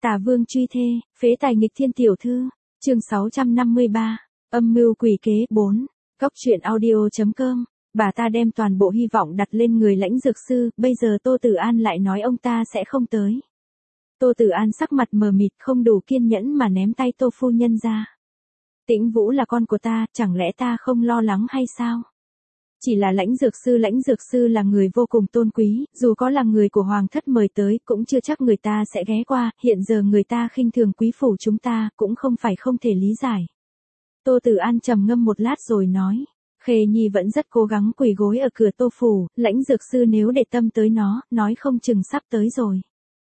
Tà vương truy thê, phế tài nghịch thiên tiểu thư, chương 653, âm mưu quỷ kế 4, Cóc truyện audio.com. Bà ta đem toàn bộ hy vọng đặt lên người Lãnh Dược Sư, bây giờ Tô Tử An lại nói ông ta sẽ không tới. Tô Tử An sắc mặt mờ mịt không đủ kiên nhẫn mà ném tay Tô phu nhân ra. Tĩnh Vũ là con của ta, chẳng lẽ ta không lo lắng hay sao? Chỉ là Lãnh Dược Sư là người vô cùng tôn quý, dù có là người của Hoàng thất mời tới cũng chưa chắc người ta sẽ ghé qua, hiện giờ người ta khinh thường quý phủ chúng ta cũng không phải không thể lý giải. Tô Tử An trầm ngâm một lát rồi nói, Khê Nhi vẫn rất cố gắng quỳ gối ở cửa Tô phủ, Lãnh Dược Sư nếu để tâm tới nó, nói không chừng sắp tới rồi.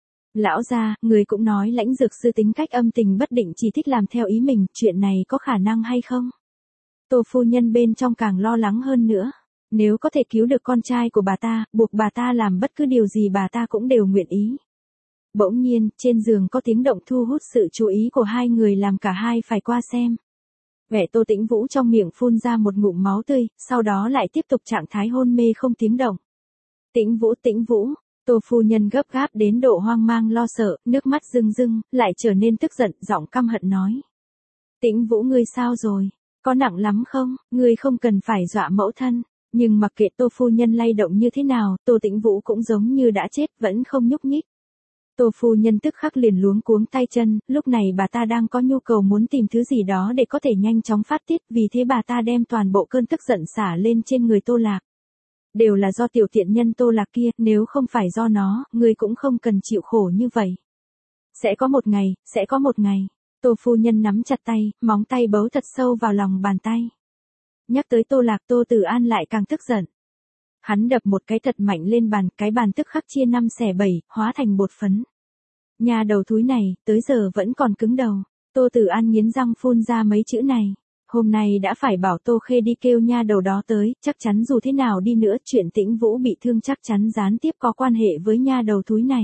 Lão gia, người cũng nói Lãnh Dược Sư tính cách âm tình bất định chỉ thích làm theo ý mình, chuyện này có khả năng hay không? Tô phu nhân bên trong càng lo lắng hơn nữa. Nếu có thể cứu được con trai của bà ta, buộc bà ta làm bất cứ điều gì bà ta cũng đều nguyện ý. Bỗng nhiên, trên giường có tiếng động thu hút sự chú ý của hai người làm cả hai phải qua xem. Vẻ Tô Tĩnh Vũ trong miệng phun ra một ngụm máu tươi, sau đó lại tiếp tục trạng thái hôn mê không tiếng động. Tĩnh Vũ, Tô phu nhân gấp gáp đến độ hoang mang lo sợ, nước mắt rưng rưng, lại trở nên tức giận, giọng căm hận nói. Tĩnh Vũ ngươi sao rồi? Có nặng lắm không? Ngươi không cần phải dọa mẫu thân. Nhưng mặc kệ Tô phu nhân lay động như thế nào, Tô Tĩnh Vũ cũng giống như đã chết, vẫn không nhúc nhích. Tô phu nhân tức khắc liền luống cuống tay chân, lúc này bà ta đang có nhu cầu muốn tìm thứ gì đó để có thể nhanh chóng phát tiết, vì thế bà ta đem toàn bộ cơn tức giận xả lên trên người Tô Lạc. Đều là do tiểu tiện nhân Tô Lạc kia, nếu không phải do nó, người cũng không cần chịu khổ như vậy. Sẽ có một ngày. Tô phu nhân nắm chặt tay, móng tay bấu thật sâu vào lòng bàn tay. Nhắc tới Tô Lạc, Tô Tử An lại càng tức giận. Hắn đập một cái thật mạnh lên bàn, cái bàn tức khắc chia 5 xẻ 7, hóa thành bột phấn. Nhà đầu thúi này, tới giờ vẫn còn cứng đầu. Tô Tử An nghiến răng phun ra mấy chữ này. Hôm nay đã phải bảo Tô Khê đi kêu nha đầu đó tới, chắc chắn dù thế nào đi nữa chuyện Tĩnh Vũ bị thương chắc chắn gián tiếp có quan hệ với nha đầu thúi này.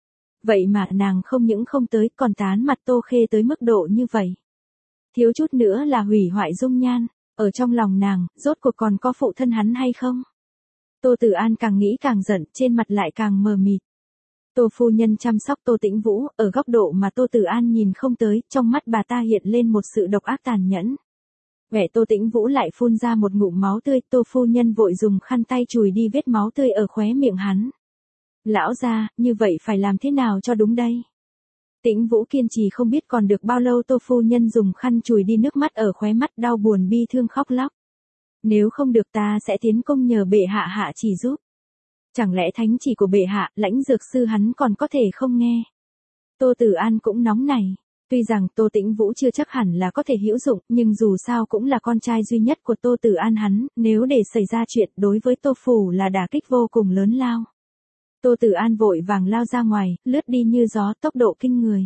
Vậy mà nàng không những không tới, còn tán mặt Tô Khê tới mức độ như vậy. Thiếu chút nữa là hủy hoại dung nhan. Ở trong lòng nàng, rốt cuộc còn có phụ thân hắn hay không? Tô Tử An càng nghĩ càng giận, trên mặt lại càng mờ mịt. Tô phu nhân chăm sóc Tô Tĩnh Vũ, ở góc độ mà Tô Tử An nhìn không tới, trong mắt bà ta hiện lên một sự độc ác tàn nhẫn. Vẻ Tô Tĩnh Vũ lại phun ra một ngụm máu tươi, Tô phu nhân vội dùng khăn tay chùi đi vết máu tươi ở khóe miệng hắn. Lão gia, như vậy phải làm thế nào cho đúng đây? Tĩnh Vũ kiên trì không biết còn được bao lâu, Tô phu nhân dùng khăn chùi đi nước mắt ở khóe mắt, đau buồn bi thương khóc lóc. Nếu không được ta sẽ tiến công nhờ bệ hạ chỉ giúp. Chẳng lẽ thánh chỉ của bệ hạ, Lãnh Dược Sư hắn còn có thể không nghe? Tô Tử An cũng nóng này. Tuy rằng Tô Tĩnh Vũ chưa chắc hẳn là có thể hữu dụng, nhưng dù sao cũng là con trai duy nhất của Tô Tử An hắn, nếu để xảy ra chuyện đối với Tô phủ là đả kích vô cùng lớn lao. Tô Tử An vội vàng lao ra ngoài, lướt đi như gió, tốc độ kinh người.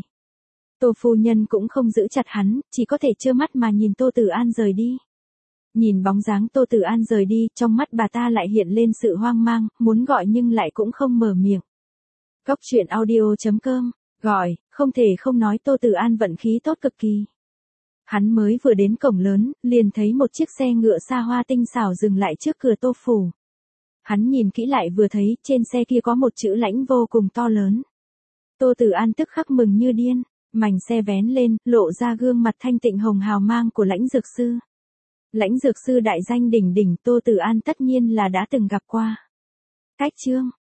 Tô phu nhân cũng không giữ chặt hắn, chỉ có thể trơ mắt mà nhìn Tô Tử An rời đi. Nhìn bóng dáng Tô Tử An rời đi, trong mắt bà ta lại hiện lên sự hoang mang, muốn gọi nhưng lại cũng không mở miệng. Cóc truyện audio.com, gọi, không thể không nói Tô Tử An vận khí tốt cực kỳ. Hắn mới vừa đến cổng lớn, liền thấy một chiếc xe ngựa xa hoa tinh xảo dừng lại trước cửa Tô phủ. Hắn nhìn kỹ lại vừa thấy, trên xe kia có một chữ Lãnh vô cùng to lớn. Tô Tử An tức khắc mừng như điên, mảnh xe vén lên, lộ ra gương mặt thanh tịnh hồng hào mang của Lãnh Dược Sư. Lãnh Dược Sư đại danh đỉnh đỉnh, Tô Tử An tất nhiên là đã từng gặp qua. Cách chương